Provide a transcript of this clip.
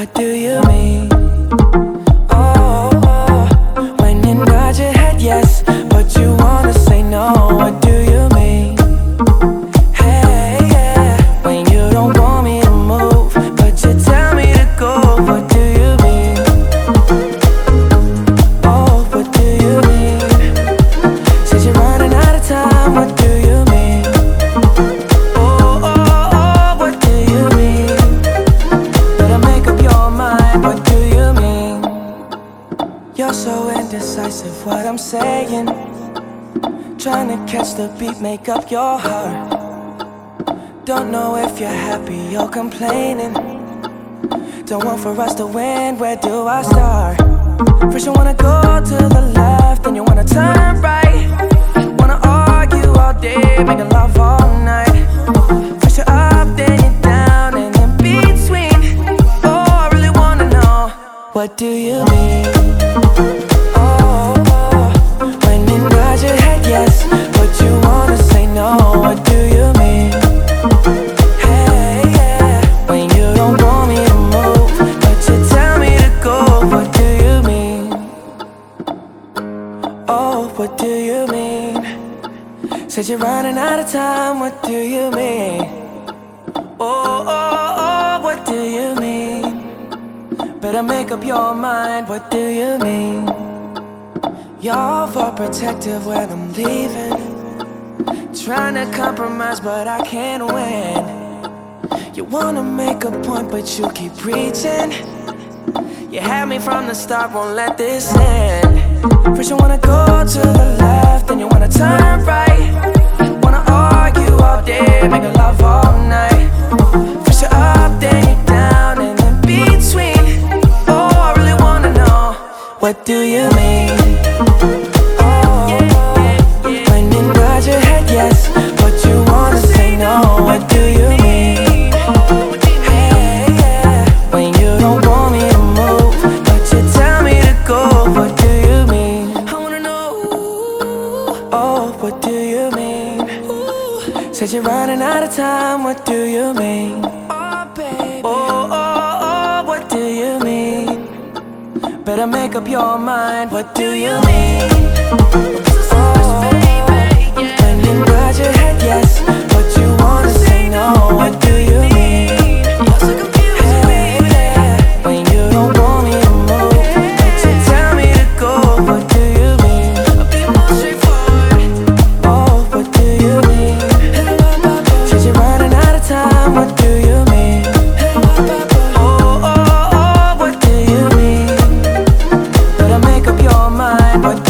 what do you mean? Oh, oh, when you nod your head yes, but you wanna say no, what do you mean? Hey, yeah, when you don't want me to move, but you tell me to go, what do you mean? Oh, what do you mean? Said you're running out of time, what do you mean? Oh, oh, oh, what do you mean? Better make up your mind, what do you mean? You're so indecisive, what I'm saying. Trying to catch the beat, make up your heart. Don't know if you're happy or complaining. Don't want for us to win, where do I start? First you wanna go to the left, then you wanna turn right. Wanna argue all day, making love all night. First you're up, then you're down, and in between. Oh, I really wanna know, what do you mean? Oh, oh, when you nod your head yes, but you wanna say no, what do you mean? Hey, yeah, when you don't want me to move, but you tell me to go, what do you mean? Oh, what do you mean? Said you're running out of time, what do you mean? Oh, oh, oh, what do you mean? Better make up your mind, what do you mean? You're overprotective when I'm leaving. Trying to compromise, but I can't win. You wanna make a point, but you keep preaching. You had me from the start, won't let this end. First you wanna go to the left, then you wanna turn right. Wanna argue all day, making love all night. First you're up, then you're down, and in between. Oh, I really wanna know, what do you mean? Oh, when you nod your head yes, but you wanna say no, what do you mean? Hey, yeah, when you don't want me to move, but you tell me to go, what do you mean? I wanna know, oh, what do you mean? Said you're running out of time, what do you mean? Oh, baby. Oh, oh, oh, what do you mean? Better make up your mind, what do you mean? Oh, when you nod your head yes, but you wanna say no, what do you mean? Hey, yeah, when you don't want me to move, but you tell me to go, what do you mean? Oh, what do you mean? Said you're running out of time, what do you mean? Oh, oh, oh, what do you mean? Better make up your mind, what